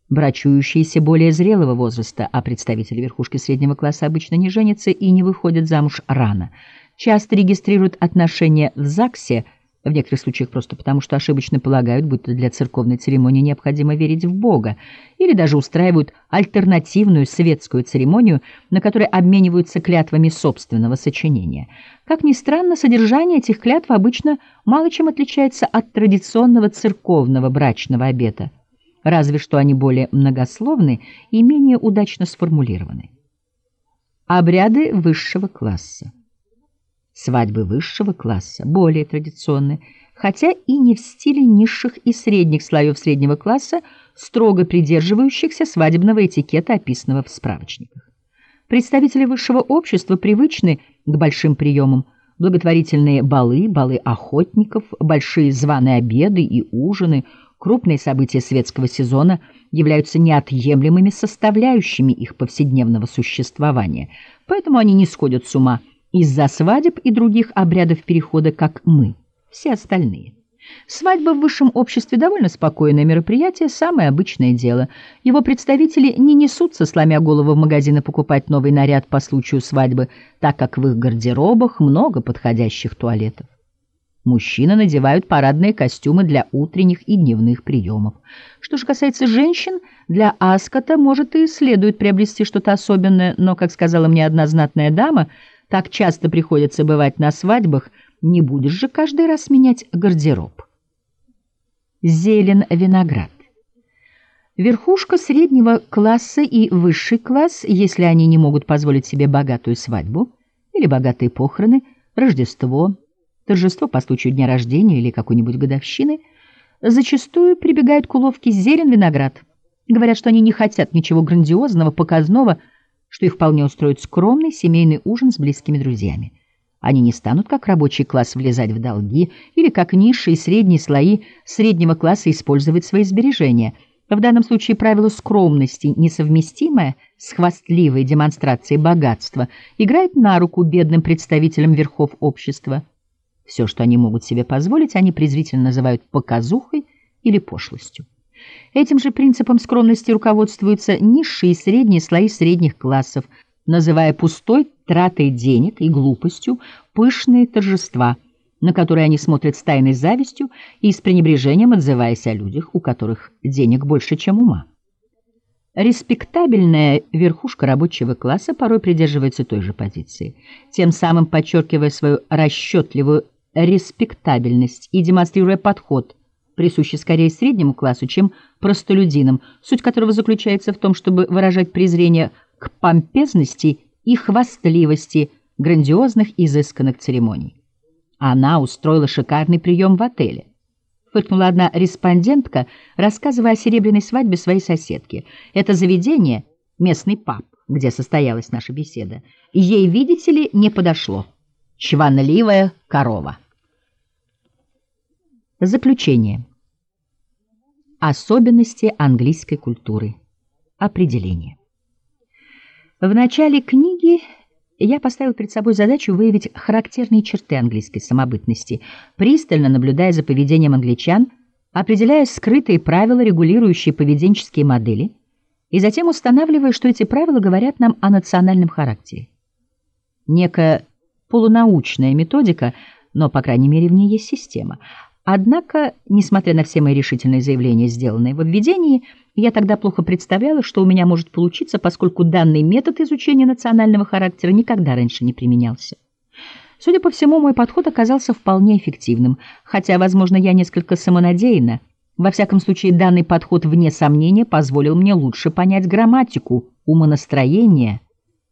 брачующиеся более зрелого возраста, а представители верхушки среднего класса обычно не женятся и не выходят замуж рано. Часто регистрируют отношения в ЗАГСе, в некоторых случаях просто потому, что ошибочно полагают, будто для церковной церемонии необходимо верить в Бога, или даже устраивают альтернативную светскую церемонию, на которой обмениваются клятвами собственного сочинения. Как ни странно, содержание этих клятв обычно мало чем отличается от традиционного церковного брачного обета, разве что они более многословны и менее удачно сформулированы. Обряды высшего класса. Свадьбы высшего класса более традиционны, хотя и не в стиле низших и средних слоев среднего класса, строго придерживающихся свадебного этикета, описанного в справочниках. Представители высшего общества привычны к большим приемам: благотворительные балы, балы охотников, большие званые обеды и ужины, крупные события светского сезона являются неотъемлемыми составляющими их повседневного существования, поэтому они не сходят с ума из-за свадеб и других обрядов перехода, как мы, все остальные. Свадьба в высшем обществе довольно спокойное мероприятие, самое обычное дело. Его представители не несутся, сломя голову, в магазины покупать новый наряд по случаю свадьбы, так как в их гардеробах много подходящих туалетов. Мужчины надевают парадные костюмы для утренних и дневных приемов. Что же касается женщин, для Аскота, может, и следует приобрести что-то особенное, но, как сказала мне одна знатная дама, так часто приходится бывать на свадьбах, не будешь же каждый раз менять гардероб. Зелен, виноград. Верхушка среднего класса и высший класс, если они не могут позволить себе богатую свадьбу или богатые похороны, Рождество, торжество по случаю дня рождения или какой-нибудь годовщины, зачастую прибегают к уловке зелен, виноград. Говорят, что они не хотят ничего грандиозного, показного, что их вполне устроит скромный семейный ужин с близкими друзьями. Они не станут, как рабочий класс, влезать в долги или, как низшие и средние слои среднего класса, использовать свои сбережения. В данном случае правило скромности, несовместимое с хвастливой демонстрацией богатства, играет на руку бедным представителям верхов общества. Все, что они могут себе позволить, они презрительно называют показухой или пошлостью. Этим же принципом скромности руководствуются низшие и средние слои средних классов, называя пустой тратой денег и глупостью пышные торжества, на которые они смотрят с тайной завистью и с пренебрежением отзываясь о людях, у которых денег больше, чем ума. Респектабельная верхушка рабочего класса порой придерживается той же позиции, тем самым подчеркивая свою расчетливую респектабельность и демонстрируя подход, присущий скорее среднему классу, чем простолюдинам, суть которого заключается в том, чтобы выражать презрение к помпезности и хвастливости грандиозных изысканных церемоний. Она устроила шикарный прием в отеле. Фыркнула одна респондентка, рассказывая о серебряной свадьбе своей соседки. Это заведение, местный паб, где состоялась наша беседа, ей, видите ли, не подошло. Чванливая корова. Заключение. Особенности английской культуры. Определение. В начале книги я поставил перед собой задачу выявить характерные черты английской самобытности, пристально наблюдая за поведением англичан, определяя скрытые правила, регулирующие поведенческие модели, и затем устанавливая, что эти правила говорят нам о национальном характере. Некая полунаучная методика, но, по крайней мере, в ней есть система. Однако, несмотря на все мои решительные заявления, сделанные во введении, я тогда плохо представляла, что у меня может получиться, поскольку данный метод изучения национального характера никогда раньше не применялся. Судя по всему, мой подход оказался вполне эффективным, хотя, возможно, я несколько самонадеянна. Во всяком случае, данный подход, вне сомнения, позволил мне лучше понять грамматику, умонастроение